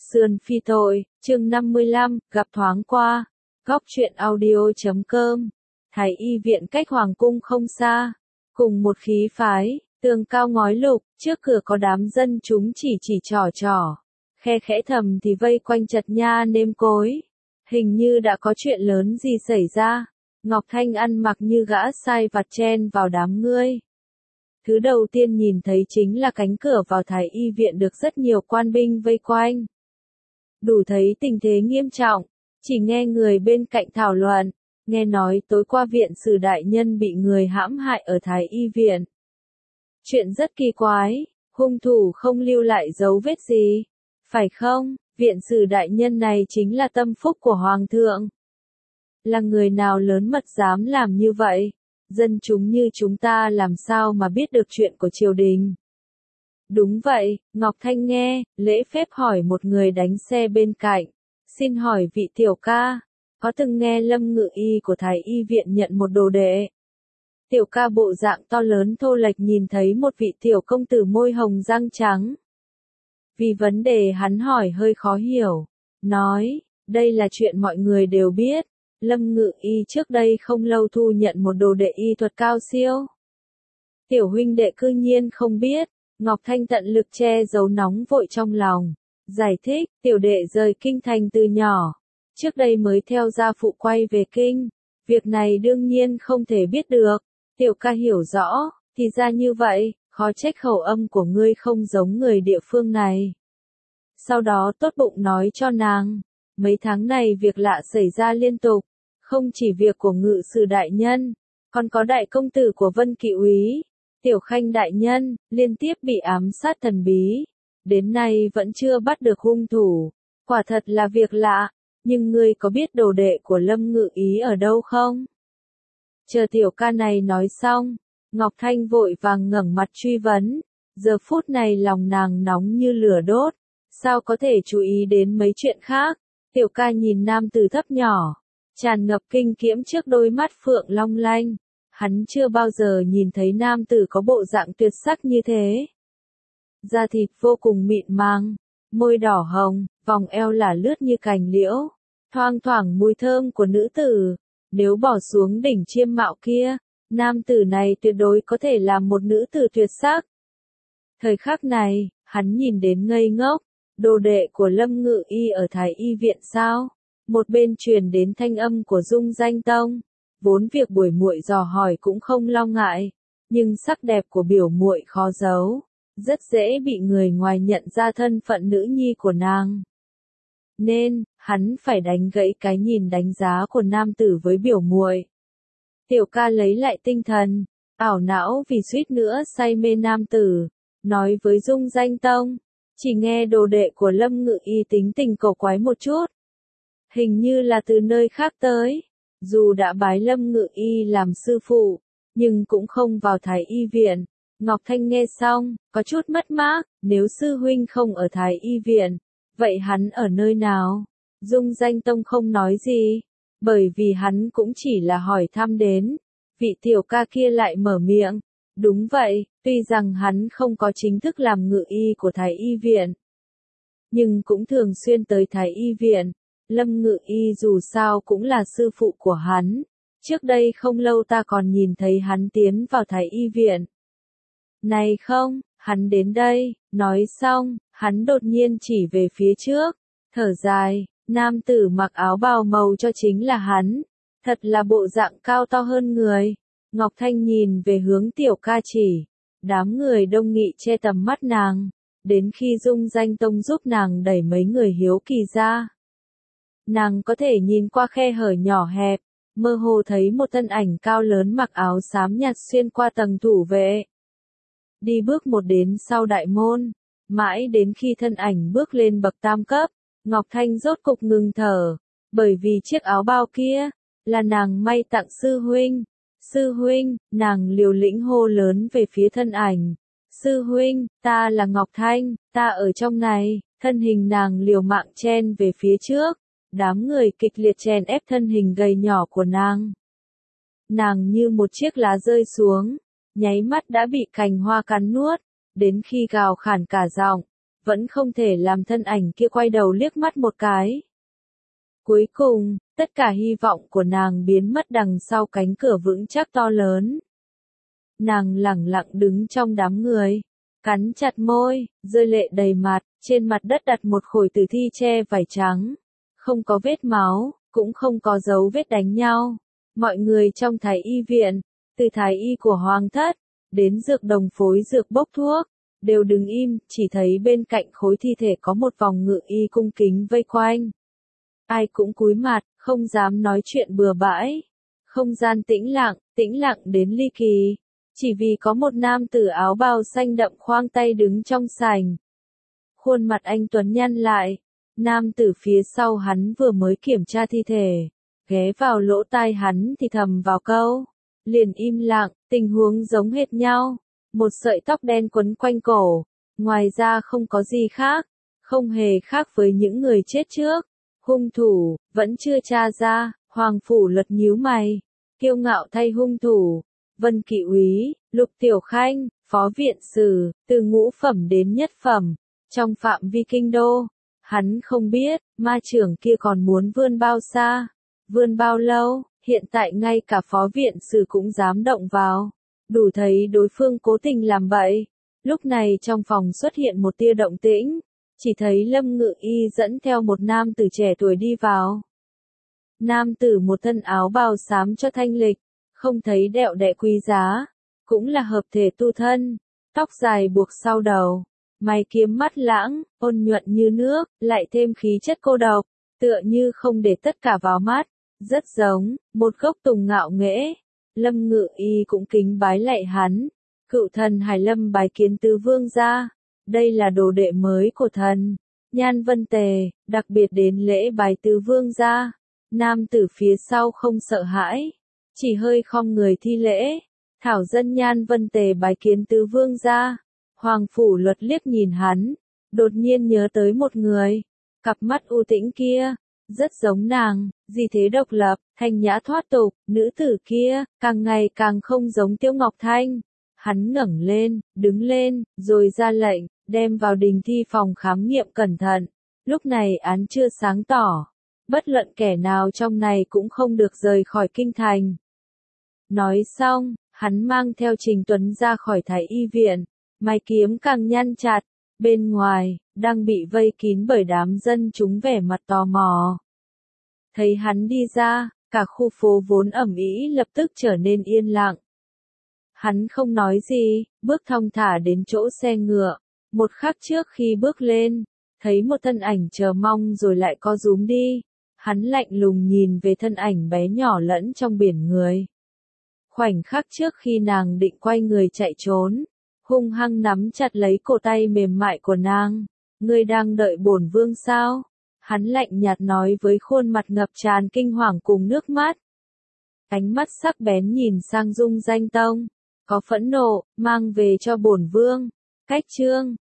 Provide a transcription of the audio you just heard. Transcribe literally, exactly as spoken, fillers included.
Sườn phi tội, chương năm mươi lăm, gặp thoáng qua. Góc truyện audio chấm com. Thái y viện cách hoàng cung không xa. Cùng một khí phái, tường cao ngói lục, trước cửa có đám dân chúng chỉ chỉ trò trò. Khe khẽ thầm thì vây quanh chật nha nêm cối. Hình như đã có chuyện lớn gì xảy ra. Ngọc Thanh ăn mặc như gã sai vặt chen vào đám ngươi. Thứ đầu tiên nhìn thấy chính là cánh cửa vào Thái y viện được rất nhiều quan binh vây quanh. Đủ thấy tình thế nghiêm trọng, chỉ nghe người bên cạnh thảo luận, nghe nói tối qua viện sử đại nhân bị người hãm hại ở Thái y viện. Chuyện rất kỳ quái, hung thủ không lưu lại dấu vết gì, phải không? Viện sử đại nhân này chính là tâm phúc của Hoàng thượng. Là người nào lớn mật dám làm như vậy? Dân chúng như chúng ta làm sao mà biết được chuyện của triều đình? Đúng vậy, Ngọc Thanh nghe, lễ phép hỏi một người đánh xe bên cạnh. Xin hỏi vị tiểu ca, có từng nghe Lâm Ngự Y của Thái y viện nhận một đồ đệ? Tiểu ca bộ dạng to lớn thô lệch nhìn thấy một vị tiểu công tử môi hồng răng trắng. Vì vấn đề hắn hỏi hơi khó hiểu, nói, đây là chuyện mọi người đều biết. Lâm Ngự Y trước đây không lâu thu nhận một đồ đệ y thuật cao siêu. Tiểu huynh đệ cư nhiên không biết. Ngọc Thanh tận lực che giấu nóng vội trong lòng. Giải thích, tiểu đệ rời kinh thành từ nhỏ. Trước đây mới theo gia phụ quay về kinh. Việc này đương nhiên không thể biết được. Tiểu ca hiểu rõ, thì ra như vậy, khó trách khẩu âm của ngươi không giống người địa phương này. Sau đó tốt bụng nói cho nàng. Mấy tháng này việc lạ xảy ra liên tục. Không chỉ việc của ngự sử đại nhân, còn có đại công tử của Vân Kỵ úy, Tiểu Khanh đại nhân, liên tiếp bị ám sát thần bí. Đến nay vẫn chưa bắt được hung thủ. Quả thật là việc lạ, nhưng ngươi có biết đồ đệ của Lâm Ngự Ý ở đâu không? Chờ tiểu ca này nói xong, Ngọc Thanh vội vàng ngẩng mặt truy vấn. Giờ phút này lòng nàng nóng như lửa đốt, sao có thể chú ý đến mấy chuyện khác? Tiểu ca nhìn nam tử thấp nhỏ, tràn ngập kinh kiễm trước đôi mắt phượng long lanh. Hắn chưa bao giờ nhìn thấy nam tử có bộ dạng tuyệt sắc như thế. Da thịt vô cùng mịn màng, môi đỏ hồng, vòng eo là lướt như cành liễu, thoang thoảng mùi thơm của nữ tử. Nếu bỏ xuống đỉnh chiêm mạo kia, nam tử này tuyệt đối có thể là một nữ tử tuyệt sắc. Thời khắc này, hắn nhìn đến ngây ngốc, đồ đệ của Lâm Ngự Y ở Thái y viện sao? Một bên truyền đến thanh âm của Dung Danh Tông. Vốn việc buổi muội dò hỏi cũng không lo ngại, nhưng sắc đẹp của biểu muội khó giấu, rất dễ bị người ngoài nhận ra thân phận nữ nhi của nàng. Nên, hắn phải đánh gãy cái nhìn đánh giá của nam tử với biểu muội. Tiểu ca lấy lại tinh thần, ảo não vì suýt nữa say mê nam tử, nói với Dung Danh Tông, chỉ nghe đồ đệ của Lâm Ngự Y tính tình cổ quái một chút. Hình như là từ nơi khác tới. Dù đã bái Lâm Ngự Y làm sư phụ, nhưng cũng không vào Thái y viện. Ngọc Thanh nghe xong, có chút mất mát, nếu sư huynh không ở Thái y viện, vậy hắn ở nơi nào? Dung Danh Tông không nói gì, bởi vì hắn cũng chỉ là hỏi thăm đến. Vị tiểu ca kia lại mở miệng, đúng vậy, tuy rằng hắn không có chính thức làm ngự y của Thái y viện, nhưng cũng thường xuyên tới Thái y viện. Lâm Ngự Y dù sao cũng là sư phụ của hắn. Trước đây không lâu ta còn nhìn thấy hắn tiến vào Thái y viện. Này không, hắn đến đây, nói xong, hắn đột nhiên chỉ về phía trước, thở dài, nam tử mặc áo bào màu cho chính là hắn. Thật là bộ dạng cao to hơn người. Ngọc Thanh nhìn về hướng tiểu ca chỉ. Đám người đông nghị che tầm mắt nàng. Đến khi Dung Danh Tông giúp nàng đẩy mấy người hiếu kỳ ra. Nàng có thể nhìn qua khe hở nhỏ hẹp, mơ hồ thấy một thân ảnh cao lớn mặc áo xám nhạt xuyên qua tầng thủ vệ. Đi bước một đến sau đại môn, mãi đến khi thân ảnh bước lên bậc tam cấp, Ngọc Thanh rốt cục ngừng thở, bởi vì chiếc áo bao kia, là nàng may tặng sư huynh. Sư huynh, nàng liều lĩnh hô lớn về phía thân ảnh. Sư huynh, ta là Ngọc Thanh, ta ở trong này, thân hình nàng liều mạng chen về phía trước. Đám người kịch liệt chèn ép thân hình gầy nhỏ của nàng. Nàng như một chiếc lá rơi xuống, nháy mắt đã bị cành hoa cắn nuốt, đến khi gào khản cả giọng, vẫn không thể làm thân ảnh kia quay đầu liếc mắt một cái. Cuối cùng, tất cả hy vọng của nàng biến mất đằng sau cánh cửa vững chắc to lớn. Nàng lẳng lặng đứng trong đám người, cắn chặt môi, rơi lệ đầy mặt, trên mặt đất đặt một khối tử thi che vải trắng. Không có vết máu, cũng không có dấu vết đánh nhau. Mọi người trong thái y viện, từ thái y của hoàng thất, đến dược đồng phối dược bốc thuốc, đều đứng im, chỉ thấy bên cạnh khối thi thể có một vòng ngự y cung kính vây quanh. Ai cũng cúi mặt, không dám nói chuyện bừa bãi. Không gian tĩnh lặng, tĩnh lặng đến ly kỳ. Chỉ vì có một nam tử áo bào xanh đậm khoang tay đứng trong sảnh. Khuôn mặt anh tuấn nhăn lại. Nam tử phía sau hắn vừa mới kiểm tra thi thể. Ghé vào lỗ tai hắn thì thầm vào câu. Liền im lặng, tình huống giống hệt nhau. Một sợi tóc đen quấn quanh cổ. Ngoài ra không có gì khác. Không hề khác với những người chết trước. Hung thủ, vẫn chưa tra ra. Hoàng Phủ Luật nhíu mày. Kiêu ngạo thay hung thủ. Vân Kỵ úy, Lục Tiểu Khanh, Phó Viện Sử, từ ngũ phẩm đến nhất phẩm. Trong phạm vi kinh đô. Hắn không biết, ma trưởng kia còn muốn vươn bao xa. Vươn bao lâu, hiện tại ngay cả Phó Viện Sử cũng dám động vào. Đủ thấy đối phương cố tình làm bậy. Lúc này trong phòng xuất hiện một tia động tĩnh. Chỉ thấy Lâm Ngự Y dẫn theo một nam tử trẻ tuổi đi vào. Nam tử một thân áo bào xám cho thanh lịch. Không thấy đẹo đẽ quý giá. Cũng là hợp thể tu thân. Tóc dài buộc sau đầu. Mày kiếm mắt lãng, ôn nhuận như nước, lại thêm khí chất cô độc. Tựa như không để tất cả vào mắt. Rất giống, một gốc tùng ngạo nghễ. Lâm Ngự Y cũng kính bái lạy hắn. Cựu thần Hải Lâm bái kiến tứ vương gia. Đây là đồ đệ mới của thần. Nhan Vân Tề, đặc biệt đến lễ bái tứ vương gia. Nam tử phía sau không sợ hãi. Chỉ hơi khom người thi lễ. Thảo dân Nhan Vân Tề bái kiến tứ vương gia. Hoàng Phủ Luật liếc nhìn hắn. Đột nhiên nhớ tới một người. Cặp mắt u tĩnh kia. Rất giống nàng, gì thế độc lập, thanh nhã thoát tục, nữ tử kia, càng ngày càng không giống Tiêu Ngọc Thanh. Hắn ngẩng lên, đứng lên, rồi ra lệnh, đem vào đình thi phòng khám nghiệm cẩn thận. Lúc này án chưa sáng tỏ. Bất luận kẻ nào trong này cũng không được rời khỏi kinh thành. Nói xong, hắn mang theo Trình Tuấn ra khỏi thái y viện. Mày kiếm càng nhăn chặt. Bên ngoài, đang bị vây kín bởi đám dân chúng vẻ mặt tò mò. Thấy hắn đi ra, cả khu phố vốn ẩm ĩ lập tức trở nên yên lặng. Hắn không nói gì, bước thong thả đến chỗ xe ngựa. Một khắc trước khi bước lên, thấy một thân ảnh chờ mong rồi lại co rúm đi. Hắn lạnh lùng nhìn về thân ảnh bé nhỏ lẫn trong biển người. Khoảnh khắc trước khi nàng định quay người chạy trốn, hung hăng nắm chặt lấy cổ tay mềm mại của nàng. Ngươi đang đợi bổn vương sao? Hắn lạnh nhạt nói với khuôn mặt ngập tràn kinh hoàng cùng nước mắt. Ánh mắt sắc bén nhìn sang Dung Danh Tông. Có phẫn nộ, mang về cho bổn vương. Cách chương.